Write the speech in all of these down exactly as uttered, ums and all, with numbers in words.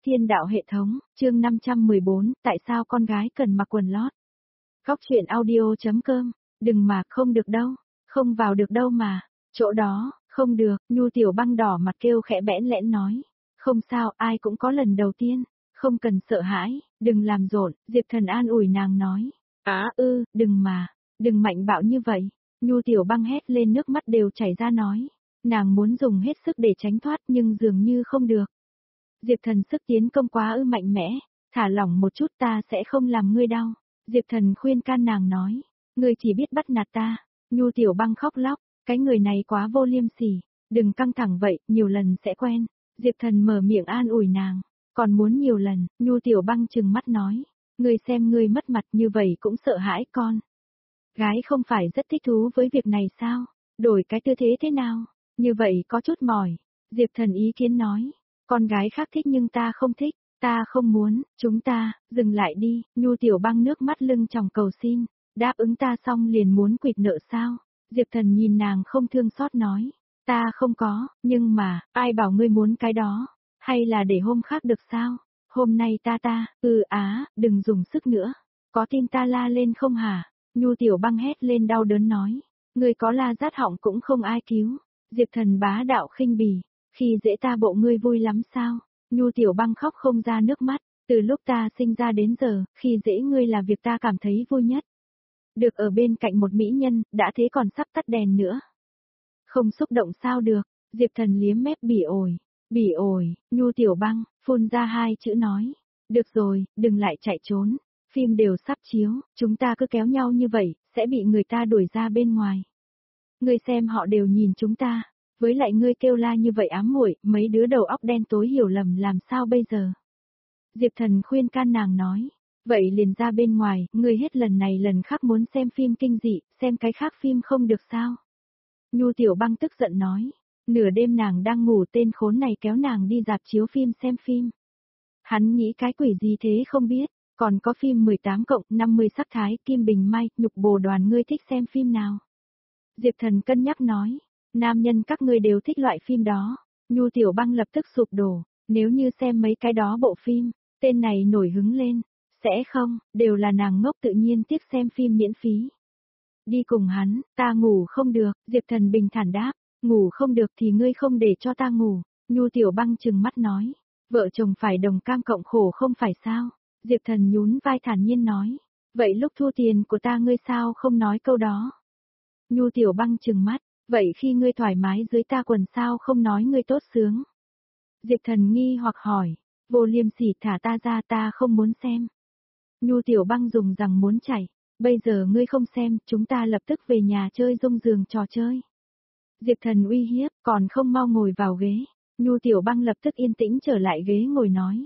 Thiên đạo hệ thống, chương năm trăm mười bốn, tại sao con gái cần mặc quần lót? Góc truyện audio.com, đừng mà, không được đâu, không vào được đâu mà, chỗ đó, không được, Nhu Tiểu Băng đỏ mặt kêu khẽ bẽn lẽn nói. Không sao, ai cũng có lần đầu tiên, không cần sợ hãi, đừng làm rộn, Diệp Thần an ủi nàng nói. Á ư, đừng mà, đừng mạnh bạo như vậy, Nhu Tiểu Băng hét lên nước mắt đều chảy ra nói. Nàng muốn dùng hết sức để tránh thoát nhưng dường như không được. Diệp Thần sức tiến công quá ư mạnh mẽ, thả lỏng một chút ta sẽ không làm ngươi đau. Diệp Thần khuyên can nàng nói, ngươi chỉ biết bắt nạt ta. Nhu Tiểu Băng khóc lóc, cái người này quá vô liêm sỉ, đừng căng thẳng vậy, nhiều lần sẽ quen. Diệp Thần mở miệng an ủi nàng, còn muốn nhiều lần, Nhu Tiểu Băng trừng mắt nói, ngươi xem ngươi mất mặt như vậy cũng sợ hãi con. Gái không phải rất thích thú với việc này sao, đổi cái tư thế thế nào, như vậy có chút mỏi. Diệp Thần ý kiến nói, con gái khác thích nhưng ta không thích, ta không muốn, chúng ta, dừng lại đi, Nhu Tiểu Băng nước mắt lưng tròng cầu xin, đáp ứng ta xong liền muốn quỵt nợ sao? Diệp Thần nhìn nàng không thương xót nói, ta không có, nhưng mà, ai bảo ngươi muốn cái đó, hay là để hôm khác được sao? Hôm nay ta ta, ừ á, đừng dùng sức nữa, có tin ta la lên không hả? Nhu Tiểu Băng hét lên đau đớn nói, ngươi có la rát họng cũng không ai cứu. Diệp Thần bá đạo khinh bỉ, khi dễ ta bộ ngươi vui lắm sao? Nhu Tiểu Băng khóc không ra nước mắt, từ lúc ta sinh ra đến giờ, khi dễ ngươi là việc ta cảm thấy vui nhất. Được ở bên cạnh một mỹ nhân, đã thế còn sắp tắt đèn nữa. Không xúc động sao được, Diệp Thần liếm mép bỉ ổi, bỉ ổi, Nhu Tiểu Băng, phun ra hai chữ nói. Được rồi, đừng lại chạy trốn, phim đều sắp chiếu, chúng ta cứ kéo nhau như vậy, sẽ bị người ta đuổi ra bên ngoài. Ngươi xem họ đều nhìn chúng ta, với lại ngươi kêu la như vậy ám muội, mấy đứa đầu óc đen tối hiểu lầm làm sao bây giờ. Diệp Thần khuyên can nàng nói, vậy liền ra bên ngoài, ngươi hết lần này lần khác muốn xem phim kinh dị, xem cái khác phim không được sao. Nhu Tiểu Băng tức giận nói, nửa đêm nàng đang ngủ tên khốn này kéo nàng đi rạp chiếu phim xem phim. Hắn nghĩ cái quỷ gì thế không biết, còn có phim mười tám cộng năm mươi sắc thái, Kim Bình Mai, Nhục Bồ Đoàn, ngươi thích xem phim nào? Diệp Thần cân nhắc nói, nam nhân các ngươi đều thích loại phim đó. Nhu Tiểu Băng lập tức sụp đổ, nếu như xem mấy cái đó bộ phim, tên này nổi hứng lên, sẽ không, đều là nàng ngốc tự nhiên tiếc xem phim miễn phí. Đi cùng hắn, ta ngủ không được, Diệp Thần bình thản đáp, ngủ không được thì ngươi không để cho ta ngủ. Nhu Tiểu Băng trừng mắt nói, vợ chồng phải đồng cam cộng khổ không phải sao? Diệp Thần nhún vai thản nhiên nói, vậy lúc thu tiền của ta ngươi sao không nói câu đó? Nhu Tiểu Băng trừng mắt, vậy khi ngươi thoải mái dưới ta quần sao không nói ngươi tốt sướng? Diệp Thần nghi hoặc hỏi, vô liêm sỉ, thả ta ra, ta không muốn xem. Nhu Tiểu Băng dùng rằng muốn chảy, bây giờ ngươi không xem, chúng ta lập tức về nhà chơi rung giường trò chơi. Diệp Thần uy hiếp, còn không mau ngồi vào ghế. Nhu Tiểu Băng lập tức yên tĩnh trở lại ghế ngồi nói.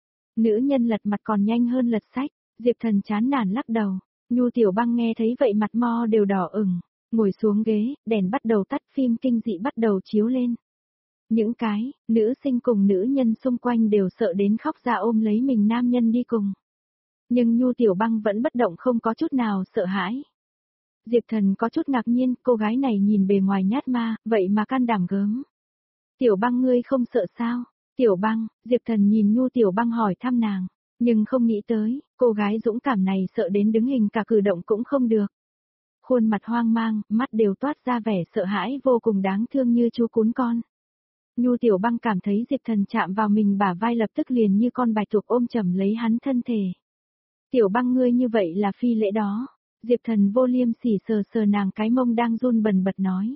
Nữ nhân lật mặt còn nhanh hơn lật sách, Diệp Thần chán nản lắc đầu. Nhu Tiểu Băng nghe thấy vậy mặt mo đều đỏ ửng. Ngồi xuống ghế, đèn bắt đầu tắt, phim kinh dị bắt đầu chiếu lên. Những cái, nữ sinh cùng nữ nhân xung quanh đều sợ đến khóc ra ôm lấy mình nam nhân đi cùng. Nhưng Nhu Tiểu Băng vẫn bất động không có chút nào sợ hãi. Diệp Thần có chút ngạc nhiên, cô gái này nhìn bề ngoài nhát ma, vậy mà can đảm gớm. Tiểu Băng ngươi không sợ sao? Tiểu Băng, Diệp Thần nhìn Nhu Tiểu Băng hỏi thăm nàng, nhưng không nghĩ tới, cô gái dũng cảm này sợ đến đứng hình cả cử động cũng không được. Khuôn mặt hoang mang, mắt đều toát ra vẻ sợ hãi vô cùng đáng thương như chú cún con. Nhu Tiểu Băng cảm thấy Diệp Thần chạm vào mình bả vai lập tức liền như con bạch tuộc ôm chầm lấy hắn thân thể. Tiểu Băng ngươi như vậy là phi lễ đó. Diệp Thần vô liêm sỉ sờ sờ nàng cái mông đang run bần bật nói.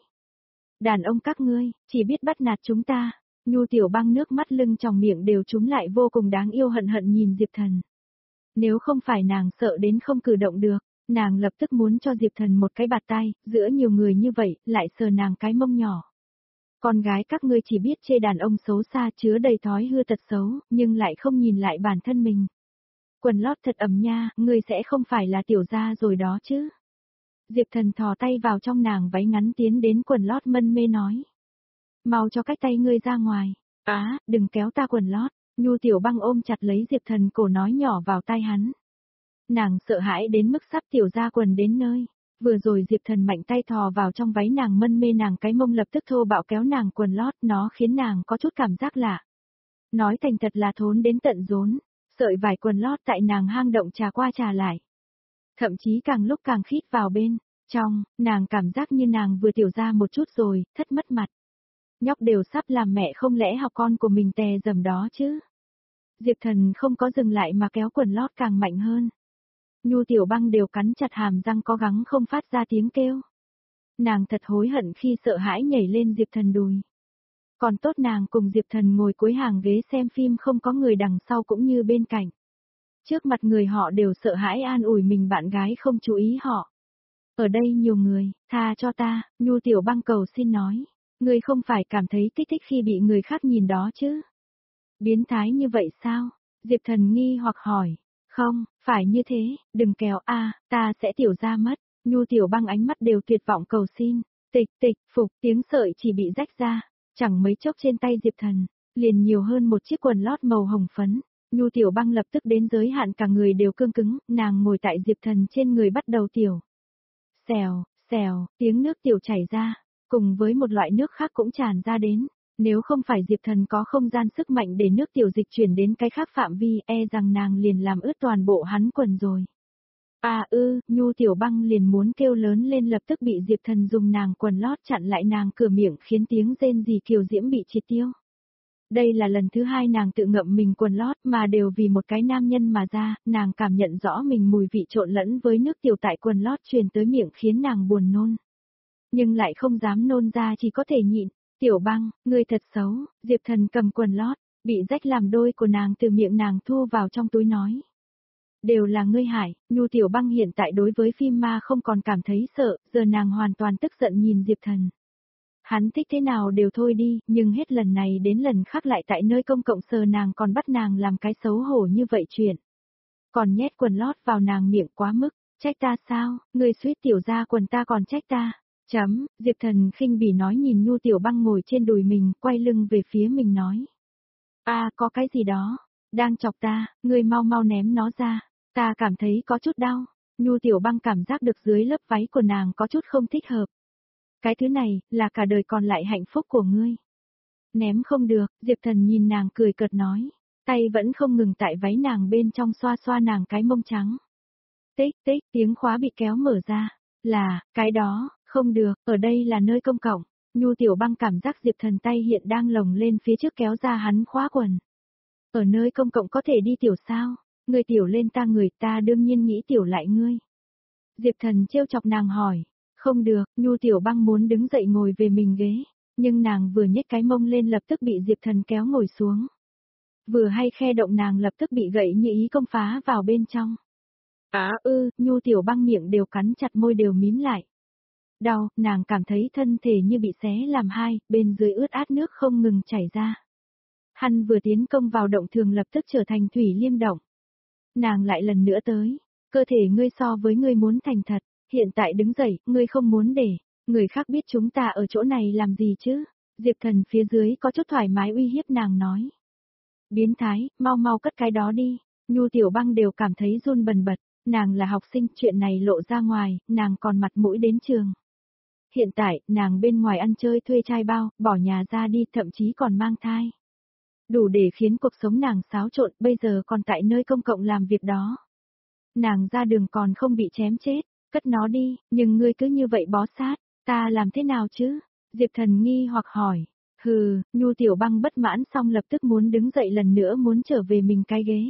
Đàn ông các ngươi, chỉ biết bắt nạt chúng ta. Nhu Tiểu Băng nước mắt lưng tròng miệng đều trúng lại vô cùng đáng yêu hận hận nhìn Diệp Thần. Nếu không phải nàng sợ đến không cử động được, nàng lập tức muốn cho Diệp Thần một cái bạt tay, giữa nhiều người như vậy, lại sờ nàng cái mông nhỏ. Con gái các ngươi chỉ biết chê đàn ông xấu xa chứa đầy thói hư tật xấu, nhưng lại không nhìn lại bản thân mình. Quần lót thật ẩm nha, ngươi sẽ không phải là tiểu gia rồi đó chứ. Diệp Thần thò tay vào trong nàng váy ngắn tiến đến quần lót mân mê nói. Mau cho cách tay ngươi ra ngoài. Á, đừng kéo ta quần lót. Nhu Tiểu Băng ôm chặt lấy Diệp Thần cổ nói nhỏ vào tai hắn. Nàng sợ hãi đến mức sắp tiểu ra quần đến nơi. Vừa rồi Diệp Thần mạnh tay thò vào trong váy nàng mân mê nàng cái mông lập tức thô bạo kéo nàng quần lót, nó khiến nàng có chút cảm giác lạ. Nói thành thật là thốn đến tận rốn, sợi vải quần lót tại nàng hang động trà qua trà lại. Thậm chí càng lúc càng khít vào bên, trong, nàng cảm giác như nàng vừa tiểu ra một chút rồi, thất mất mặt. Nhóc đều sắp làm mẹ không lẽ học con của mình tè dầm đó chứ. Diệp Thần không có dừng lại mà kéo quần lót càng mạnh hơn. Nhu Tiểu Băng đều cắn chặt hàm răng cố gắng không phát ra tiếng kêu. Nàng thật hối hận khi sợ hãi nhảy lên Diệp Thần đùi. Còn tốt nàng cùng Diệp Thần ngồi cuối hàng ghế xem phim không có người đằng sau cũng như bên cạnh. Trước mặt người họ đều sợ hãi an ủi mình bạn gái không chú ý họ. Ở đây nhiều người, tha cho ta, Nhu Tiểu Băng cầu xin nói. Ngươi không phải cảm thấy kích thích khi bị người khác nhìn đó chứ? Biến thái như vậy sao? Diệp Thần nghi hoặc hỏi. Không, phải như thế, đừng kéo a, ta sẽ tiểu ra mất. Nhu Tiểu Băng ánh mắt đều tuyệt vọng cầu xin. Tịch tịch, phục, tiếng sợi chỉ bị rách ra. Chẳng mấy chốc trên tay Diệp Thần, liền nhiều hơn một chiếc quần lót màu hồng phấn. Nhu Tiểu Băng lập tức đến giới hạn cả người đều cương cứng, nàng ngồi tại Diệp Thần trên người bắt đầu tiểu. Xèo, xèo, tiếng nước tiểu chảy ra, cùng với một loại nước khác cũng tràn ra đến. Nếu không phải Diệp Thần có không gian sức mạnh để nước tiểu dịch chuyển đến cái khác phạm vi, e rằng nàng liền làm ướt toàn bộ hắn quần rồi. À ư, Nhu Tiểu Băng liền muốn kêu lớn lên lập tức bị Diệp Thần dùng nàng quần lót chặn lại nàng cửa miệng khiến tiếng rên rỉ kiều diễm bị triệt tiêu. Đây là lần thứ hai nàng tự ngậm mình quần lót mà đều vì một cái nam nhân mà ra, nàng cảm nhận rõ mình mùi vị trộn lẫn với nước tiểu tại quần lót truyền tới miệng khiến nàng buồn nôn. Nhưng lại không dám nôn ra chỉ có thể nhịn. Tiểu Băng, ngươi thật xấu, Diệp Thần cầm quần lót, bị rách làm đôi của nàng từ miệng nàng thu vào trong túi nói. Đều là ngươi hại, Nhu Tiểu Băng hiện tại đối với phim ma không còn cảm thấy sợ, giờ nàng hoàn toàn tức giận nhìn Diệp Thần. Hắn thích thế nào đều thôi đi, nhưng hết lần này đến lần khác lại tại nơi công cộng sờ nàng còn bắt nàng làm cái xấu hổ như vậy chuyện. Còn nhét quần lót vào nàng miệng quá mức, trách ta sao, ngươi suýt tiểu ra quần ta còn trách ta. Chấm, Diệp Thần khinh bỉ nói nhìn Nhu Tiểu Băng ngồi trên đùi mình, quay lưng về phía mình nói. À, có cái gì đó, đang chọc ta, ngươi mau mau ném nó ra, ta cảm thấy có chút đau. Nhu Tiểu Băng cảm giác được dưới lớp váy của nàng có chút không thích hợp. Cái thứ này, là cả đời còn lại hạnh phúc của ngươi. Ném không được, Diệp Thần nhìn nàng cười cợt nói, tay vẫn không ngừng tại váy nàng bên trong xoa xoa nàng cái mông trắng. Tích tích, tiếng khóa bị kéo mở ra, là, cái đó. Không được, ở đây là nơi công cộng. Nhu Tiểu Băng cảm giác Diệp Thần tay hiện đang lồng lên phía trước kéo ra hắn khóa quần. Ở nơi công cộng có thể đi tiểu sao? Người tiểu lên ta người ta đương nhiên nghĩ tiểu lại ngươi. Diệp Thần trêu chọc nàng hỏi. Không được, Nhu Tiểu Băng muốn đứng dậy ngồi về mình ghế. Nhưng nàng vừa nhếch cái mông lên lập tức bị Diệp Thần kéo ngồi xuống. Vừa hay khe động nàng lập tức bị gậy như ý công phá vào bên trong. Á ư, Nhu Tiểu Băng miệng đều cắn chặt môi đều mím lại. Đau, nàng cảm thấy thân thể như bị xé làm hai, bên dưới ướt át nước không ngừng chảy ra. Hắn vừa tiến công vào động thường lập tức trở thành thủy liêm động. Nàng lại lần nữa tới, cơ thể ngươi so với ngươi muốn thành thật, hiện tại đứng dậy, ngươi không muốn để, người khác biết chúng ta ở chỗ này làm gì chứ, Diệp Thần phía dưới có chút thoải mái uy hiếp nàng nói. Biến thái, mau mau cất cái đó đi, Nhu Tiểu Băng đều cảm thấy run bần bật, nàng là học sinh, chuyện này lộ ra ngoài, nàng còn mặt mũi đến trường. Hiện tại, nàng bên ngoài ăn chơi thuê trai bao, bỏ nhà ra đi, thậm chí còn mang thai. Đủ để khiến cuộc sống nàng xáo trộn, bây giờ còn tại nơi công cộng làm việc đó. Nàng ra đường còn không bị chém chết, cất nó đi, nhưng ngươi cứ như vậy bó sát, ta làm thế nào chứ? Diệp Thần nghi hoặc hỏi. Hừ, Nhu Tiểu Băng bất mãn xong lập tức muốn đứng dậy lần nữa muốn trở về mình cái ghế.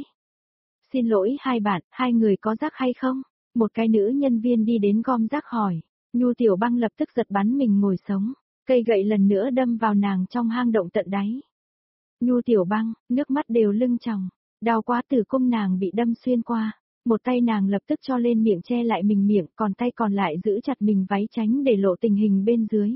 Xin lỗi hai bạn, hai người có rác hay không? Một cái nữ nhân viên đi đến gom rác hỏi. Nhu Tiểu Băng lập tức giật bắn mình ngồi sống, cây gậy lần nữa đâm vào nàng trong hang động tận đáy. Nhu Tiểu Băng, nước mắt đều lưng tròng, đau quá tử cung nàng bị đâm xuyên qua, một tay nàng lập tức cho lên miệng che lại mình miệng, còn tay còn lại giữ chặt mình váy tránh để lộ tình hình bên dưới.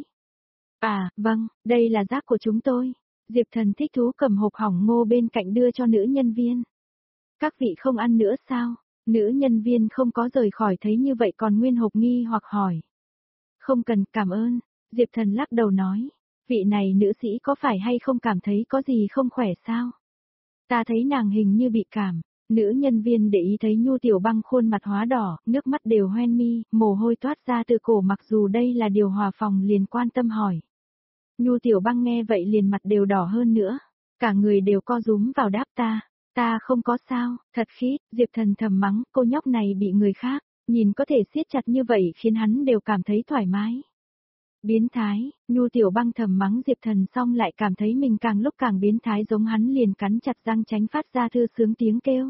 À, vâng, đây là rác của chúng tôi. Diệp Thần thích thú cầm hộp hỏng ngô bên cạnh đưa cho nữ nhân viên. Các vị không ăn nữa sao? Nữ nhân viên không có rời khỏi thấy như vậy còn nguyên hộp nghi hoặc hỏi. Không cần, cảm ơn. Diệp Thần lắc đầu nói. Vị này nữ sĩ có phải hay không cảm thấy có gì không khỏe sao? Ta thấy nàng hình như bị cảm. Nữ nhân viên để ý thấy Nhu Tiểu Băng khuôn mặt hóa đỏ, nước mắt đều hoen mi, mồ hôi toát ra từ cổ mặc dù đây là điều hòa phòng liền quan tâm hỏi. Nhu Tiểu Băng nghe vậy liền mặt đều đỏ hơn nữa. Cả người đều co rúm vào đáp ta, ta không có sao, thật khít, Diệp Thần thầm mắng, cô nhóc này bị người khác, nhìn có thể siết chặt như vậy khiến hắn đều cảm thấy thoải mái. Biến thái, Nhu Tiểu Băng thầm mắng Diệp Thần xong lại cảm thấy mình càng lúc càng biến thái giống hắn liền cắn chặt răng tránh phát ra thư sướng tiếng kêu.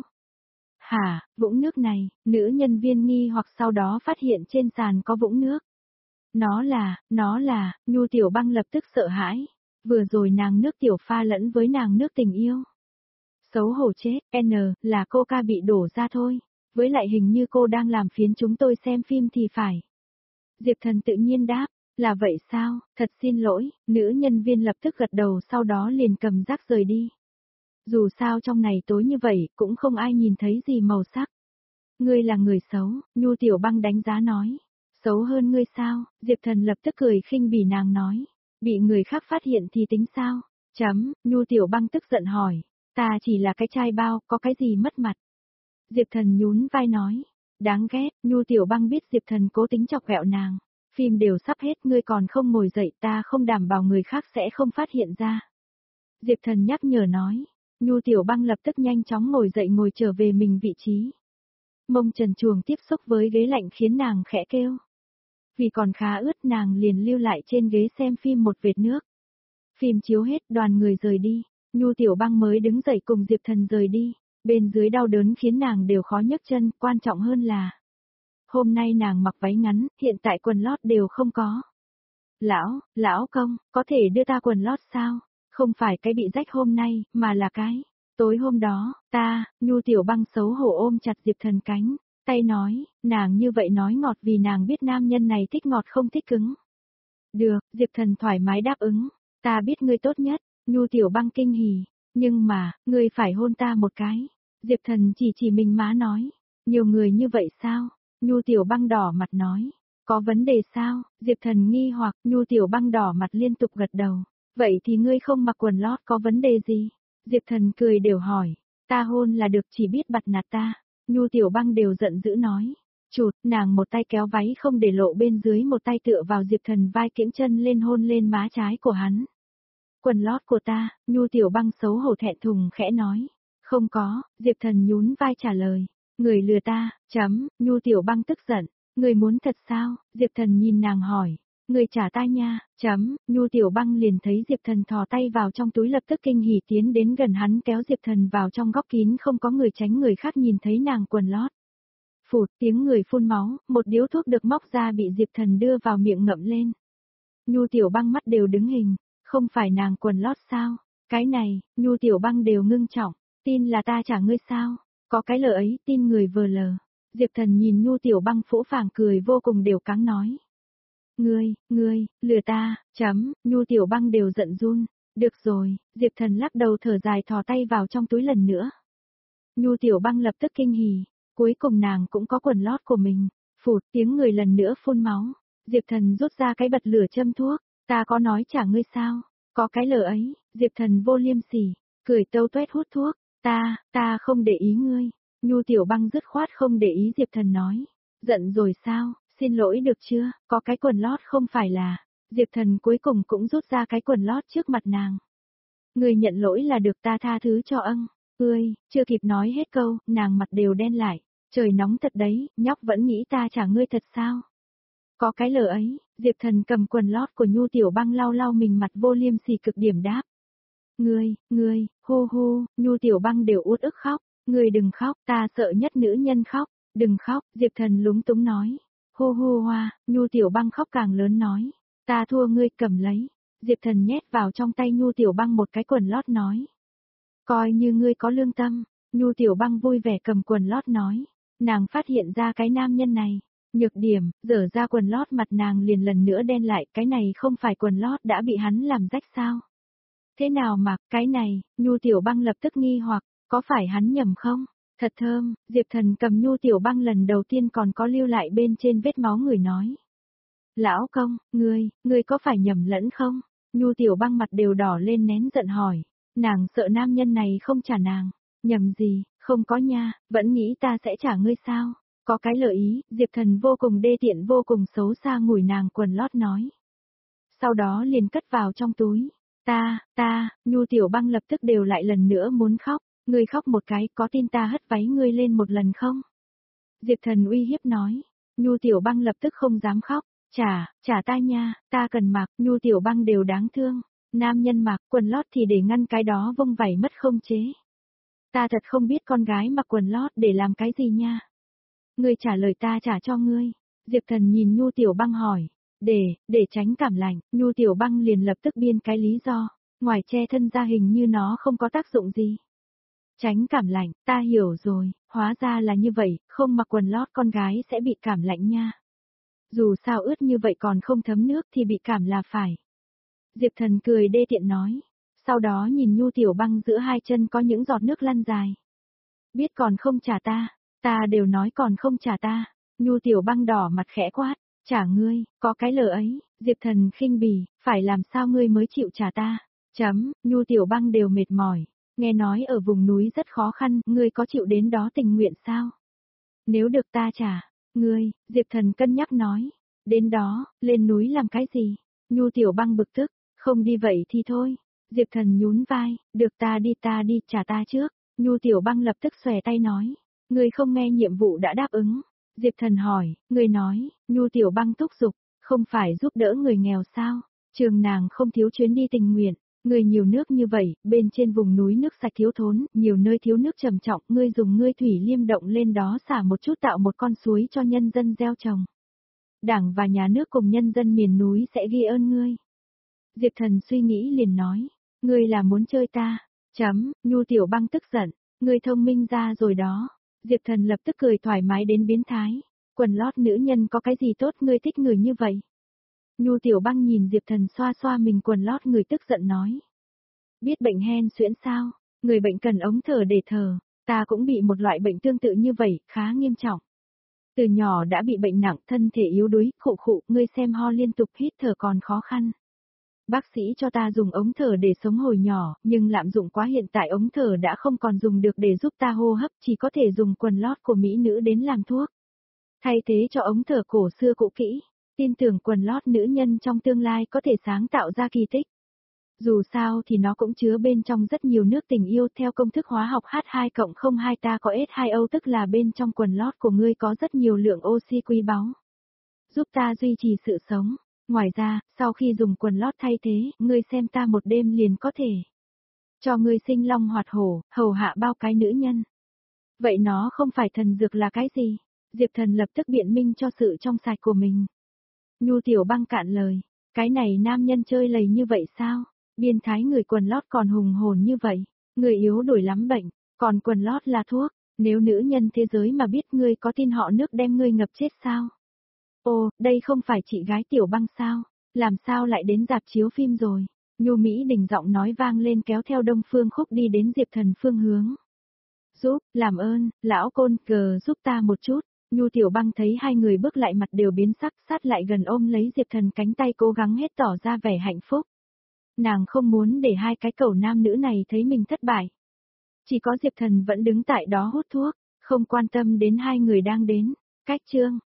Hả, vũng nước này, nữ nhân viên nghi hoặc sau đó phát hiện trên sàn có vũng nước. Nó là, nó là, Nhu Tiểu Băng lập tức sợ hãi. Vừa rồi nàng nước tiểu pha lẫn với nàng nước tình yêu. Xấu hổ chết, N, là cô ca bị đổ ra thôi. Với lại hình như cô đang làm phiến chúng tôi xem phim thì phải. Diệp Thần tự nhiên đáp, là vậy sao, thật xin lỗi, nữ nhân viên lập tức gật đầu sau đó liền cầm rác rời đi. Dù sao trong này tối như vậy cũng không ai nhìn thấy gì màu sắc. Ngươi là người xấu, Nhu Tiểu Băng đánh giá nói. Xấu hơn ngươi sao, Diệp Thần lập tức cười khinh bỉ nàng nói. Bị người khác phát hiện thì tính sao? Chấm, Nhu Tiểu Băng tức giận hỏi. Ta chỉ là cái chai bao, có cái gì mất mặt? Diệp Thần nhún vai nói. Đáng ghét, Nhu Tiểu Băng biết Diệp Thần cố tính chọc ghẹo nàng. Phim đều sắp hết ngươi còn không ngồi dậy ta không đảm bảo người khác sẽ không phát hiện ra. Diệp Thần nhắc nhở nói. Nhu Tiểu Băng lập tức nhanh chóng ngồi dậy ngồi trở về mình vị trí. Mông trần truồng tiếp xúc với ghế lạnh khiến nàng khẽ kêu. Vì còn khá ướt nàng liền lưu lại trên ghế xem phim một vệt nước. Phim chiếu hết đoàn người rời đi, Nhu Tiểu Băng mới đứng dậy cùng Diệp Thần rời đi, bên dưới đau đớn khiến nàng đều khó nhấc chân, quan trọng hơn là hôm nay nàng mặc váy ngắn, hiện tại quần lót đều không có. Lão, lão công, có thể đưa ta quần lót sao? Không phải cái bị rách hôm nay, mà là cái. Tối hôm đó, ta, Nhu Tiểu Băng xấu hổ ôm chặt Diệp Thần cánh, tay nói, nàng như vậy nói ngọt vì nàng biết nam nhân này thích ngọt không thích cứng. Được, Diệp Thần thoải mái đáp ứng, ta biết ngươi tốt nhất, Nhu Tiểu Băng kinh hỉ, nhưng mà, ngươi phải hôn ta một cái. Diệp Thần chỉ chỉ mình má nói, nhiều người như vậy sao? Nhu Tiểu Băng đỏ mặt nói, có vấn đề sao? Diệp Thần nghi hoặc, Nhu Tiểu Băng đỏ mặt liên tục gật đầu, vậy thì ngươi không mặc quần lót có vấn đề gì? Diệp Thần cười đều hỏi, ta hôn là được chỉ biết bặt nạt ta. Nhu Tiểu Băng đều giận dữ nói, chụt, nàng một tay kéo váy không để lộ bên dưới một tay tựa vào Diệp Thần vai kiễng chân lên hôn lên má trái của hắn. Quần lót của ta, Nhu Tiểu Băng xấu hổ thẹn thùng khẽ nói, không có, Diệp Thần nhún vai trả lời, người lừa ta, chấm, Nhu Tiểu Băng tức giận, người muốn thật sao? Diệp Thần nhìn nàng hỏi, người trả ta nha, chấm, Nhu Tiểu Băng liền thấy Diệp Thần thò tay vào trong túi lập tức kinh hỉ tiến đến gần hắn kéo Diệp Thần vào trong góc kín không có người tránh người khác nhìn thấy nàng quần lót. Phụt tiếng người phun máu, một điếu thuốc được móc ra bị Diệp Thần đưa vào miệng ngậm lên. Nhu Tiểu Băng mắt đều đứng hình, không phải nàng quần lót sao? Cái này, Nhu Tiểu Băng đều ngưng trọng, tin là ta trả ngươi sao? Có cái lờ ấy tin người vờ lờ. Diệp Thần nhìn Nhu Tiểu Băng phũ phàng cười vô cùng đều cáng nói. Ngươi, ngươi, lừa ta, chấm, Nhu Tiểu Băng đều giận run. Được rồi, Diệp Thần lắc đầu thở dài thò tay vào trong túi lần nữa. Nhu Tiểu Băng lập tức kinh hỉ, cuối cùng nàng cũng có quần lót của mình. Phụt tiếng người lần nữa phun máu. Diệp Thần rút ra cái bật lửa châm thuốc, ta có nói trả ngươi sao? Có cái lờ ấy, Diệp Thần vô liêm sỉ, cười tâu tuét hút thuốc, ta, ta không để ý ngươi. Nhu Tiểu Băng dứt khoát không để ý Diệp Thần nói. Giận rồi sao, xin lỗi được chưa, có cái quần lót không phải là. Diệp Thần cuối cùng cũng rút ra cái quần lót trước mặt nàng. Ngươi nhận lỗi là được ta tha thứ cho ân. Ươi, chưa kịp nói hết câu, nàng mặt đều đen lại. Trời nóng thật đấy, nhóc vẫn nghĩ ta trả ngươi thật sao? Có cái lờ ấy, Diệp Thần cầm quần lót của Nhu Tiểu Băng lau lau mình mặt vô liêm sỉ cực điểm đáp. Ngươi, ngươi, hô hô, Nhu Tiểu Băng đều uất ức khóc. Ngươi đừng khóc, ta sợ nhất nữ nhân khóc. Đừng khóc, Diệp Thần lúng túng nói. Hô hô hoa, Nhu Tiểu Băng khóc càng lớn nói. Ta thua ngươi cầm lấy. Diệp Thần nhét vào trong tay Nhu Tiểu Băng một cái quần lót nói. Coi như ngươi có lương tâm. Nhu Tiểu Băng vui vẻ cầm quần lót nói. Nàng phát hiện ra cái nam nhân này. Nhược điểm, dở ra quần lót mặt nàng liền lần nữa đen lại. Cái này không phải quần lót đã bị hắn làm rách sao? Thế nào mặc cái này? Nhu Tiểu Băng lập tức nghi hoặc, có phải hắn nhầm không? Thật thơm, Diệp Thần cầm Nhu Tiểu Băng lần đầu tiên còn có lưu lại bên trên vết máu người nói. Lão công, ngươi, ngươi có phải nhầm lẫn không? Nhu Tiểu Băng mặt đều đỏ lên nén giận hỏi. Nàng sợ nam nhân này không trả nàng. Nhầm gì, không có nha, vẫn nghĩ ta sẽ trả ngươi sao? Có cái lợi ý, Diệp Thần vô cùng đê tiện vô cùng xấu xa ngủi nàng quần lót nói. Sau đó liền cất vào trong túi. Ta, ta, Nhu Tiểu Băng lập tức đều lại lần nữa muốn khóc, ngươi khóc một cái, có tin ta hất váy ngươi lên một lần không? Diệp Thần uy hiếp nói, Nhu Tiểu Băng lập tức không dám khóc, trả, trả ta nha, ta cần mặc, Nhu Tiểu Băng đều đáng thương, nam nhân mặc quần lót thì để ngăn cái đó vông vảy mất không chế. Ta thật không biết con gái mặc quần lót để làm cái gì nha. Ngươi trả lời ta trả cho ngươi. Diệp Thần nhìn Nhu Tiểu Băng hỏi, để, để tránh cảm lạnh, Nhu Tiểu Băng liền lập tức biên cái lý do, ngoài che thân ra hình như nó không có tác dụng gì. Tránh cảm lạnh, ta hiểu rồi, hóa ra là như vậy, không mặc quần lót con gái sẽ bị cảm lạnh nha. Dù sao ướt như vậy còn không thấm nước thì bị cảm là phải. Diệp Thần cười đê tiện nói, sau đó nhìn Nhu Tiểu Băng giữa hai chân có những giọt nước lăn dài. Biết còn không trả ta, ta đều nói còn không trả ta, Nhu Tiểu Băng đỏ mặt khẽ quát, trả ngươi, có cái lờ ấy, Diệp Thần khinh bỉ, phải làm sao ngươi mới chịu trả ta, chấm, Nhu Tiểu Băng đều mệt mỏi, nghe nói ở vùng núi rất khó khăn, ngươi có chịu đến đó tình nguyện sao? Nếu được ta trả, ngươi, Diệp Thần cân nhắc nói, đến đó, lên núi làm cái gì? Nhu Tiểu Băng bực tức, không đi vậy thì thôi. Diệp Thần nhún vai, được ta đi ta đi, trả ta trước. Nhu Tiểu Băng lập tức xòe tay nói, ngươi không nghe nhiệm vụ đã đáp ứng. Diệp Thần hỏi, ngươi nói, Nhu Tiểu Băng thúc giục, không phải giúp đỡ người nghèo sao? Trường nàng không thiếu chuyến đi tình nguyện, ngươi nhiều nước như vậy, bên trên vùng núi nước sạch thiếu thốn, nhiều nơi thiếu nước trầm trọng, ngươi dùng ngươi thủy liêm động lên đó xả một chút tạo một con suối cho nhân dân gieo trồng. Đảng và nhà nước cùng nhân dân miền núi sẽ ghi ơn ngươi. Diệp Thần suy nghĩ liền nói, ngươi là muốn chơi ta, chấm, Nhu Tiểu Băng tức giận, ngươi thông minh ra rồi đó. Diệp Thần lập tức cười thoải mái đến biến thái, quần lót nữ nhân có cái gì tốt ngươi thích người như vậy. Nhu Tiểu Băng nhìn Diệp Thần xoa xoa mình quần lót người tức giận nói. Biết bệnh hen suyễn sao, người bệnh cần ống thở để thở, ta cũng bị một loại bệnh tương tự như vậy, khá nghiêm trọng. Từ nhỏ đã bị bệnh nặng, thân thể yếu đuối, khụ khụ, ngươi xem ho liên tục hít thở còn khó khăn. Bác sĩ cho ta dùng ống thở để sống hồi nhỏ, nhưng lạm dụng quá hiện tại ống thở đã không còn dùng được để giúp ta hô hấp, chỉ có thể dùng quần lót của mỹ nữ đến làm thuốc. Thay thế cho ống thở cổ xưa cũ kỹ, tin tưởng quần lót nữ nhân trong tương lai có thể sáng tạo ra kỳ tích. Dù sao thì nó cũng chứa bên trong rất nhiều nước tình yêu theo công thức hóa học H hai cộng không hai ta có S hai O tức là bên trong quần lót của ngươi có rất nhiều lượng oxy quý báu. Giúp ta duy trì sự sống. Ngoài ra, sau khi dùng quần lót thay thế, ngươi xem ta một đêm liền có thể cho ngươi sinh long hoạt hổ, hầu hạ bao cái nữ nhân. Vậy nó không phải thần dược là cái gì? Diệp Thần lập tức biện minh cho sự trong sạch của mình. Nhu Tiểu Băng cạn lời, cái này nam nhân chơi lầy như vậy sao? Biên thái người quần lót còn hùng hồn như vậy, người yếu đổi lắm bệnh, còn quần lót là thuốc, nếu nữ nhân thế giới mà biết ngươi có tin họ nước đem ngươi ngập chết sao? Ồ, đây không phải chị gái Tiểu Băng sao? Làm sao lại đến dạp chiếu phim rồi? Nhu Mỹ Đình giọng nói vang lên kéo theo Đông Phương Khúc đi đến Diệp Thần phương hướng. Giúp, làm ơn, lão côn cờ giúp ta một chút. Nhu Tiểu Băng thấy hai người bước lại mặt đều biến sắc, sát lại gần ôm lấy Diệp Thần cánh tay cố gắng hết tỏ ra vẻ hạnh phúc. Nàng không muốn để hai cái cẩu nam nữ này thấy mình thất bại. Chỉ có Diệp Thần vẫn đứng tại đó hút thuốc, không quan tâm đến hai người đang đến. Cách chương